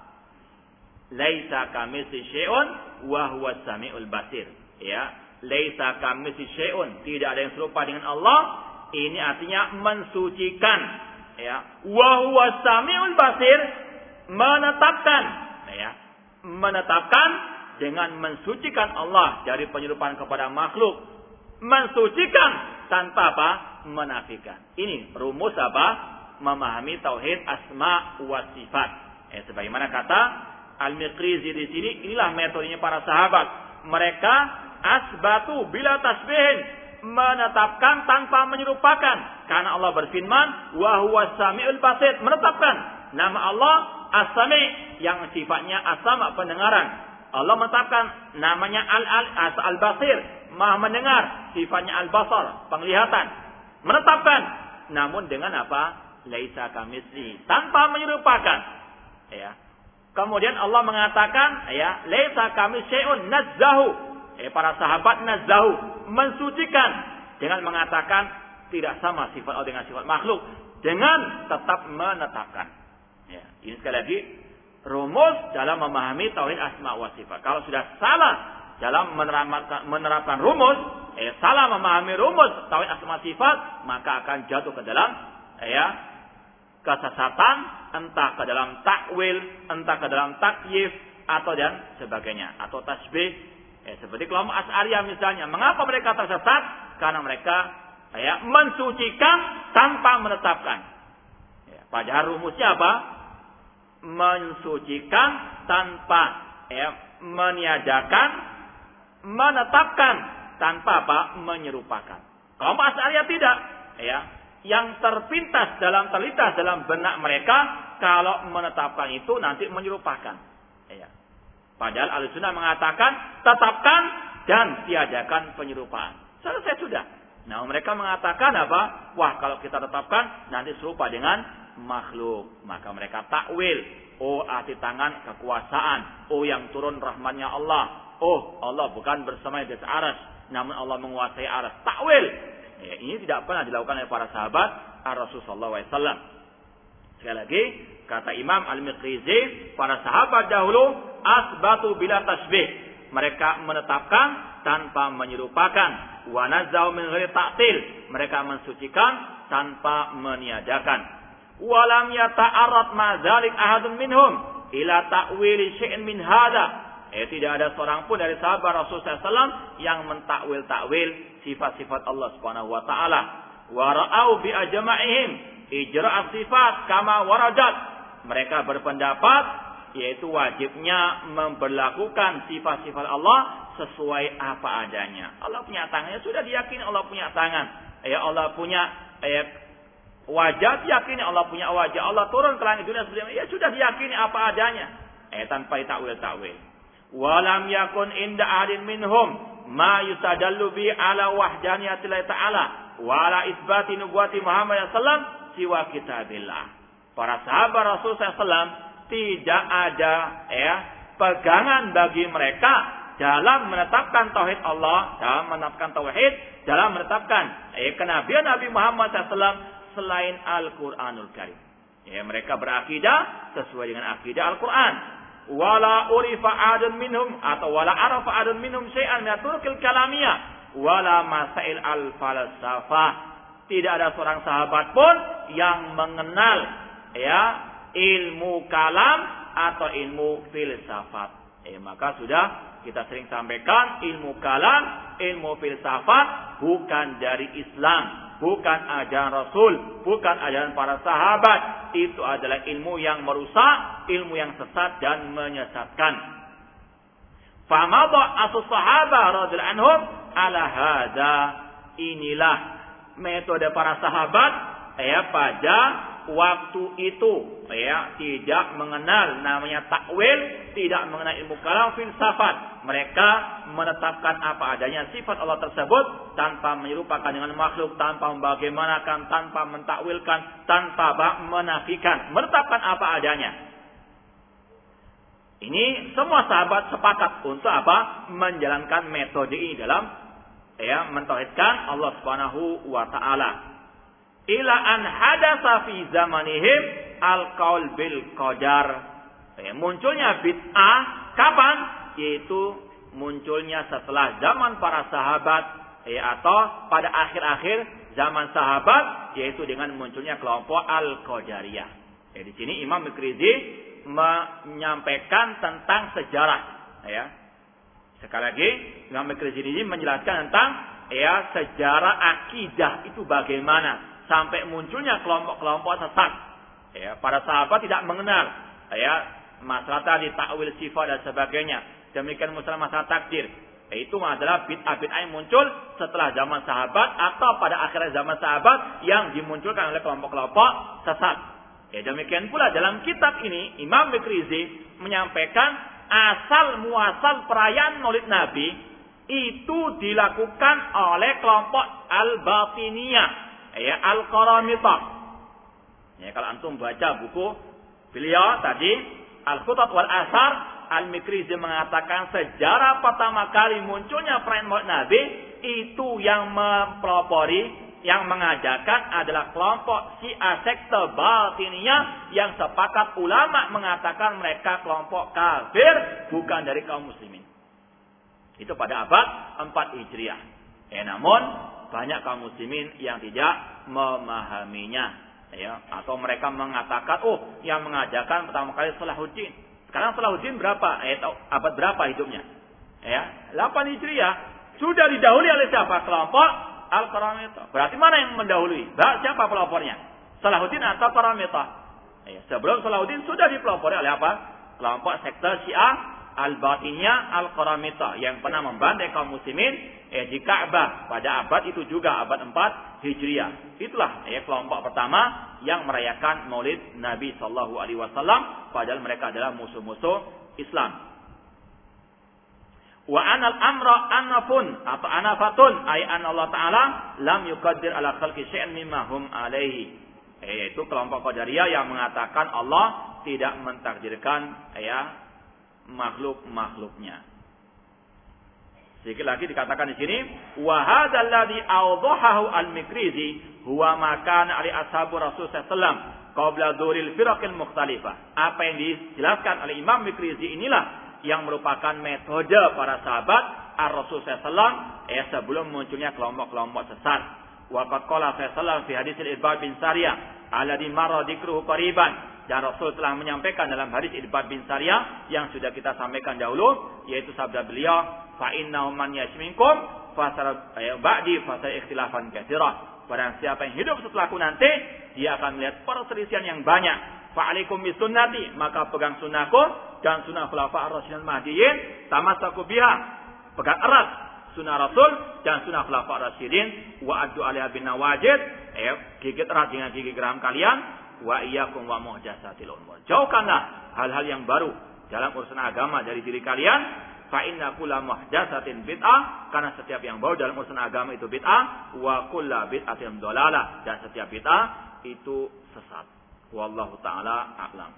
Laisa kamitsli syai'un wa huwas samiul basir. Ya, laisa kamitsli syai'un, tidak ada yang serupa dengan Allah. Ini artinya mensucikan, ya. Wa huwas samiul basir, menetapkan, ya. Menetapkan dengan mensucikan Allah dari penyerupaan kepada makhluk. Mensucikan tanpa apa? Menafikan. Ini rumus apa? Memahami tauhid asma wa sifat. Eh, sebagaimana kata Al-Miqrizi di sini, inilah metodenya para sahabat. Mereka asbatu bila tasbihin, menetapkan tanpa menyerupakan. Karena Allah berfirman, wa huwas samiul basir, menetapkan nama Allah as-sami yang sifatnya as-sama, pendengaran. Allah menetapkan namanya al-al-al-basir, maha mendengar, sifatnya al-basar, penglihatan. Menetapkan, namun dengan apa? Laisa kamitsli, tanpa menyerupakan. Ya. Kemudian Allah mengatakan, ya, laisa kamitsli syai'un nazzahu. Eh, para sahabat nazzahu, mensucikan dengan mengatakan tidak sama sifat Allah dengan sifat makhluk, dengan tetap menetapkan. Ya, ini sekali lagi rumus dalam memahami tauhid asma wa sifat. Kalau sudah salah dalam menerapkan, menerapkan rumus, eh, salah memahami rumus tauhid asma sifat, maka akan jatuh ke dalam ya kesesatan, entah ke dalam takwil, entah ke dalam takyif atau dan sebagainya, atau tasbih. Eh, seperti kelompok Asy'ariyah misalnya, mengapa mereka tersesat? Karena mereka ya mensucikan tanpa menetapkan. Ya, padahal rumusnya apa? Mensucikan tanpa ya meniadakan, menetapkan tanpa apa? Menyerupakan. Kelompok Asy'ariyah tidak, ya. Yang terpintas dalam terlintas dalam benak mereka, kalau menetapkan itu nanti menyerupakan. Ya. Padahal Ahlussunnah mengatakan tetapkan dan tiadakan penyerupaan. Selesai sudah. Nah, mereka mengatakan apa? Wah, kalau kita tetapkan nanti serupa dengan makhluk. Maka mereka takwil. Oh, arti tangan kekuasaan. Oh, yang turun rahmatnya Allah. Oh, Allah bukan bersama di atas arsy, namun Allah menguasai arsy. Takwil. Ya, ini tidak pernah dilakukan oleh para sahabat Rasulullah sallallahu alaihi wasallam. Sekali lagi, kata Imam Al-Miqrizi, para sahabat dahulu asbatu bila tasbih. Mereka menetapkan tanpa menyerupakan. wa nazzau min ghairi ta'til. Mereka mensucikan tanpa meniadakan. Walam yata'arrad ma dzalik ahadun minhum ila ta'wili syai'in min hadza. Eh, tidak ada seorang pun dari sahabat Rasulullah shallallahu alaihi wasallam yang mentakwil-takwil sifat-sifat Allah Subhanahu wa taala. Wa ra'au bi ajma'ihim ijra' sifat kama waradat. Mereka berpendapat yaitu wajibnya memberlakukan sifat-sifat Allah sesuai apa adanya. Allah punya tangannya, sudah diyakini Allah punya tangan. Ya, Allah punya eh, wajah, diyakini Allah punya wajah. Allah turun ke langit dunia seperti ya sudah diyakini apa adanya. Eh, tanpa ditakwil-takwil. Walam yakun inda ahadin minhum ma yustadallu bi ala wahdaniyatillah ta'ala wa ala isbati nubuwati Muhammad sallallahu alaihi wasallam siwa kitabillah. Para sahabat Rasul sallallahu alaihi wasallam tidak ada ya pegangan bagi mereka dalam menetapkan tauhid Allah, dalam menetapkan tauhid, dalam menetapkan eh, kenabian Nabi Muhammad sallallahu alaihi wasallam selain Al-Qur'anul Karim. Ya, mereka berakidah sesuai dengan akidah Al-Qur'an. Wala urifa adun minhum atau wala arafa adun minhum syai'an min turqil kalamiyah wala masail al falsafah. Tidak ada seorang sahabat pun yang mengenal ya ilmu kalam atau ilmu filsafat. Eh maka sudah kita sering sampaikan ilmu kalam, ilmu filsafat bukan dari Islam. Bukan ajaran Rasul, bukan ajaran para sahabat. Itu adalah ilmu yang merusak, ilmu yang sesat dan menyesatkan. Famadha asus sahabah radhiyallahu anhum ala hadza. Inilah metode para sahabat ya pada waktu itu ya tidak mengenal namanya takwil, tidak mengenal ilmu kalam filsafat. Mereka menetapkan apa adanya sifat Allah tersebut tanpa menyerupakan dengan makhluk, tanpa membagaimanakan, tanpa mentakwilkan, tanpa menafikan, menetapkan apa adanya. Ini semua sahabat sepakat untuk apa? Menjalankan metode ini dalam ya mentauhidkan Allah Subhanahu wa taala. Ila an hadatsa fi zamanihim al-qaul bil qadar. Ya, munculnya bid'ah kapan? Yaitu munculnya setelah zaman para sahabat ya, atau pada akhir-akhir zaman sahabat, yaitu dengan munculnya kelompok Al-Qadariyah. Ya, di sini Imam Mikrizi menyampaikan tentang sejarah ya. Sekali lagi Imam Mikrizi ini menjelaskan tentang ya sejarah akidah itu bagaimana sampai munculnya kelompok-kelompok sesat. Ya, para sahabat tidak mengenal ya masalah tadi takwil sifat dan sebagainya. Demikian masalah masalah takdir. Itu adalah bid'ah-bid'ah yang muncul setelah zaman sahabat atau pada akhir zaman sahabat yang dimunculkan oleh kelompok-kelompok sesat. Ya, demikian pula dalam kitab ini Imam Mikrizi menyampaikan asal muasal perayaan Maulid Nabi itu dilakukan oleh kelompok Al-Batiniyah, ya Al-Qaramithah. Ya, kalau antum baca buku beliau tadi Al-Khutat wal Asar, Al-Mikrizi mengatakan sejarah pertama kali munculnya perayaan Maulid Nabi itu yang mempelopori, yang mengajarkan adalah kelompok Syiah sekte Batiniyah yang sepakat ulama mengatakan mereka kelompok kafir bukan dari kaum muslimin. Itu pada abad empat Hijriah. Eh, namun banyak kaum muslimin yang tidak memahaminya. Ya, atau mereka mengatakan, oh yang mengajarkan pertama kali Salahuddin. Sekarang Salahuddin berapa? Eh, abad berapa hidupnya? Ya, delapan Hijriah. Sudah didahului oleh siapa? Kelompok Al-Qaramithah. Berarti mana yang mendahului? Siapa pelopornya? Salahuddin atau Qaramithah? Ya, sebelum Salahuddin sudah dipelopori oleh apa? Kelompok sekte Syiah Al-Batiniyah Al-Qaramithah yang pernah membantai kaum muslimin eh, di Ka'bah pada abad itu juga abad empat Hijriah. Itulah ya kelompok pertama yang merayakan Maulid Nabi sallallahu alaihi wasallam padahal mereka adalah musuh-musuh Islam. Wa anal amra anafun atau anafatun ay an Allah taala lam yuqaddir ala khalqi syai'an mimma hum alaihi. Yaitu kelompok Qadariyah yang mengatakan Allah tidak mentakdirkan ya makhluk-makhluknya. Sedikit lagi dikatakan di sini, wa hadzal ladzi awdahahu al-Mikrizi huwa ma kana ali ashabu Rasul sallallahu alaihi wasallam qabla dzuril firaqil mukhtalifah. Apa yang dijelaskan oleh Imam Mikrizi inilah yang merupakan metode para sahabat ar-Rasul sallallahu alaihi wasallam eh, sebelum munculnya kelompok-kelompok sesat. Wa qad qala sallallahu alaihi wasallam fi hadits al-Irbad bin Sariyah alladhi marra dzikruhu qariban. Dan Rasul telah menyampaikan dalam hadis Irbad bin Sariyah yang sudah kita sampaikan dahulu, yaitu sabda beliau, fa innahu man yashminkum fasar ba'di fasar ikhtilafan katsira. Barang siapa yang hidup setelahku nanti, dia akan melihat perselisihan yang banyak. Fa alaikum bisunnati, maka pegang sunnahku dan sunnah khulafa ar-rasyidin mahdiyyin, tamassaku biha. Pegang erat sunnah Rasul dan sunnah khulafa ar-rasyidin, wa addu 'alaiha bin nawajid, eh, gigit erat dengan gigi geram kalian. Wa iyyakum wa muhdatsatil umur. Jauhkanlah hal-hal yang baru dalam urusan agama dari diri kalian. Fa inna kulla muhdatsatin bid'ah, karena setiap yang baru dalam urusan agama itu bid'ah. Wa kulla bid'atin dhalalah, dan setiap bid'ah itu sesat. Wallahu taala a'lam.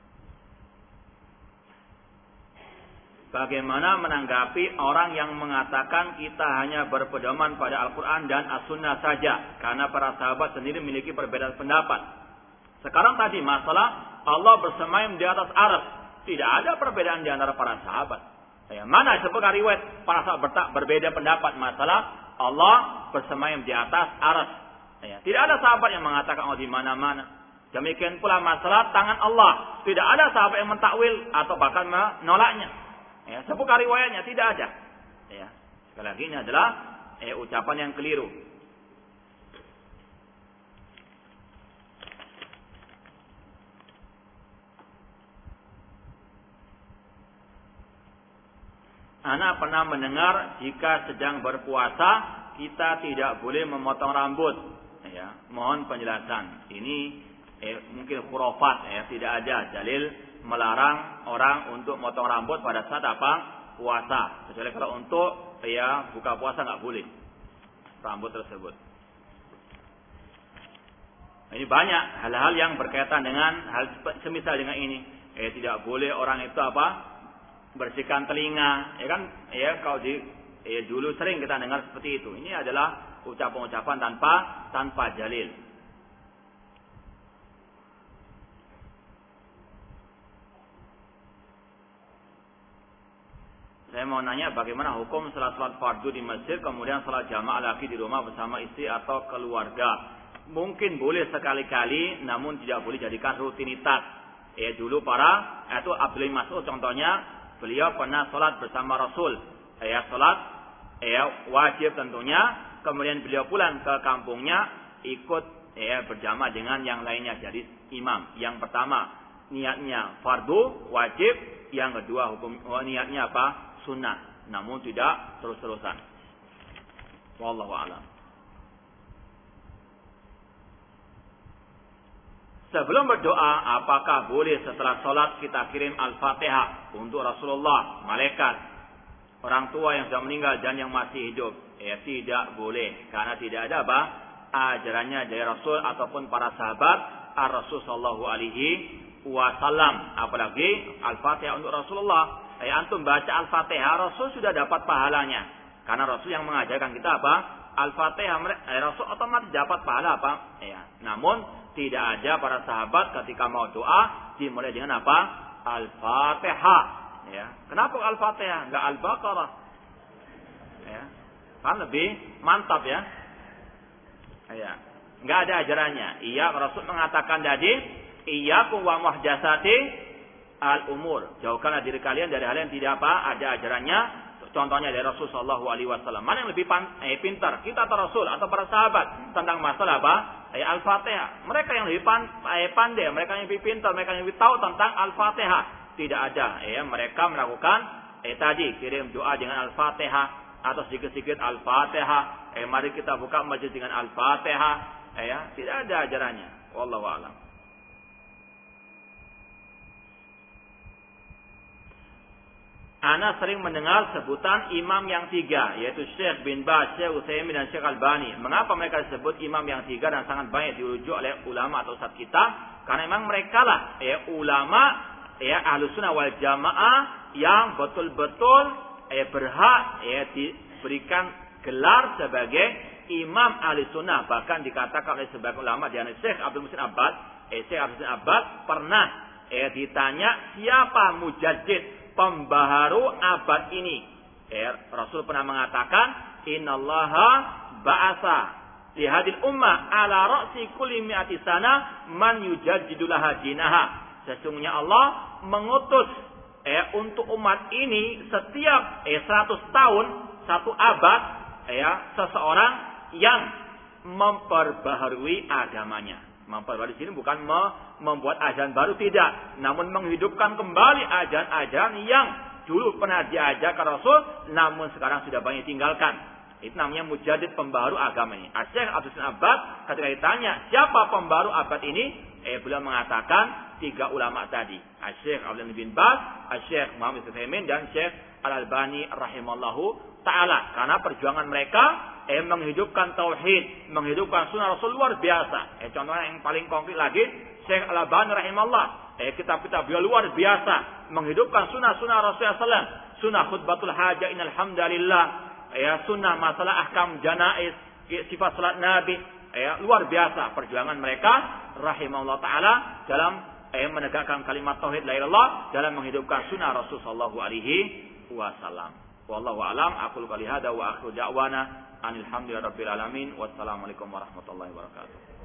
Bagaimana menanggapi orang yang mengatakan kita hanya berpedoman pada Al-Quran dan As-Sunnah saja, karena para sahabat sendiri memiliki perbedaan pendapat. Sekarang tadi masalah Allah bersemayam di atas arsy. Tidak ada perbedaan di antara para sahabat. Ya, mana sebutkan riwayat para sahabat berbeda pendapat masalah Allah bersemayam di atas arsy. Ya, tidak ada sahabat yang mengatakan oh di mana-mana. Demikian pula masalah tangan Allah. Tidak ada sahabat yang mentakwil atau bahkan menolaknya. Ya, sebutkan riwayatnya tidak ada. Ya, sekali lagi ini adalah eh, ucapan yang keliru. Ana pernah mendengar jika sedang berpuasa kita tidak boleh memotong rambut. Ya, mohon penjelasan. Ini eh, mungkin khurafat, ya, tidak ada dalil melarang orang untuk motong rambut pada saat apa? Puasa. Kecuali kalau untuk ya buka puasa nggak boleh rambut tersebut. Ini banyak hal-hal yang berkaitan dengan hal semisal dengan ini. Eh, tidak boleh orang itu apa? Bersihkan telinga, ya kan? Ya kalau di ya, dulu sering kita dengar seperti itu. Ini adalah ucapan-ucapan tanpa tanpa dalil. Saya mau nanya bagaimana hukum salat-salat fardu di masjid kemudian salat jamaah lagi di rumah bersama istri atau keluarga. Mungkin boleh sekali-kali, namun tidak boleh jadikan rutinitas. Ya dulu para itu Abdullah bin Mas'ud contohnya. Beliau pernah sholat bersama Rasul. Ya, sholat ya, wajib tentunya. Kemudian beliau pulang ke kampungnya. Ikut ya, berjamaah dengan yang lainnya. Jadi imam. Yang pertama niatnya fardu, wajib. Yang kedua hukum oh, niatnya apa? Sunnah. Namun tidak terus-terusan. Wallahu a'lam. Sebelum berdoa, apakah boleh setelah sholat kita kirim Al-Fatihah untuk Rasulullah, malaikat, orang tua yang sudah meninggal dan yang masih hidup? Ya tidak boleh, karena tidak ada apa ajarannya dari Rasul ataupun para sahabat Ar-Rasul Sallallahu Alaihi Wasallam. Apalagi Al-Fatihah untuk Rasulullah. Ya, antum baca Al-Fatihah, Rasul sudah dapat pahalanya, karena Rasul yang mengajarkan kita apa? Al-Fatihah, eh, Rasul otomatis dapat pahala apa? Ya, namun tidak ada para sahabat ketika mau doa dimulai dengan apa? Al-Fatihah. Ya. Kenapa Al-Fatihah? Enggak Al-Baqarah. Ya. Kan lebih mantap ya. Ya. Enggak ada ajarannya. Iya, Rasul mengatakan tadi, iyyakum wa muhdatsati al-umur. Jauhkanlah diri kalian dari hal yang tidak apa ada ajarannya. Contohnya dari Rasul sallallahu alaihi wasallam. Mana yang lebih pan, eh, pintar? Kita atau Rasul atau para sahabat tentang masalah apa? Eh, Al-Fatihah. Mereka yang lebih pan, eh, pandai, mereka yang lebih pintar, mereka yang lebih tahu tentang Al-Fatihah. Tidak ada. Eh, mereka melakukan eh tadi kirim doa dengan Al-Fatihah atau sedikit-sedikit Al-Fatihah. Eh, mari kita buka masjid dengan Al-Fatihah. Eh, ya, tidak ada ajarannya. Wallahu a'lam. Ana sering mendengar sebutan imam yang tiga, yaitu Syekh bin Baz, Syekh Utsaimin dan Syekh Albani. Mengapa mereka disebut imam yang tiga dan sangat banyak dirujuk oleh ulama atau ustaz kita? Karena memang mereka lah ya ulama ya Ahlus Sunnah wal Jamaah yang betul-betul ya berhak ya diberikan gelar sebagai imam Ahlus Sunnah. Bahkan dikatakan oleh sebagian ulama di antara Syekh Abdul Muhsin Abbad, eh, Syekh Abdul Muhsin Abbad pernah ya ditanya siapa mujaddid pembaharu abad ini. Eh, Rasul pernah mengatakan, innallaha ba'asa li hadil ummah ala ra'si kulli mi'ati sana man yujaddidu laha dinaha. Sesungguhnya Allah mengutus eh untuk umat ini setiap eh seratus tahun, satu abad ya, seseorang yang memperbaharui agamanya. Memperbaharui di sini bukan membuat ajaran baru, tidak, namun menghidupkan kembali ajaran-ajaran yang dulu pernah diajarkan Rasul, namun sekarang sudah banyak tinggalkan. Itu namanya mujaddid, pembaharu agama ini. Syekh Abdul Hasan Abbad ketika ditanya siapa pembaharu abad ini, eh beliau mengatakan tiga ulama tadi, Syekh Abdul bin Baz, Syekh Muhammad bin Utsaimin dan Syekh Al-Albani rahimallahu taala. Karena perjuangan mereka eh menghidupkan tauhid, menghidupkan sunnah Rasul luar biasa. Eh contohnya yang paling konkret lagi, Syekh Al-Albani rahimallah, eh kitab-kitab beliau luar biasa menghidupkan sunnah-sunnah Rasulullah sallallahu alaihi wasallam, sunnah khutbatul hajah innal hamdalillah, ya sunnah masalah ahkam janaiz, sifat salat Nabi, ya luar biasa perjuangan mereka rahimahullah taala dalam eh menegakkan kalimat tauhid la ilaha illallah, dalam menghidupkan sunnah Rasul sallallahu alaihi wasallam. Wallahu alam, aqulu qouli hadza wa akhiru da'wana alhamdulillahi rabbil alamin. Wassalamualaikum warahmatullahi wabarakatuh.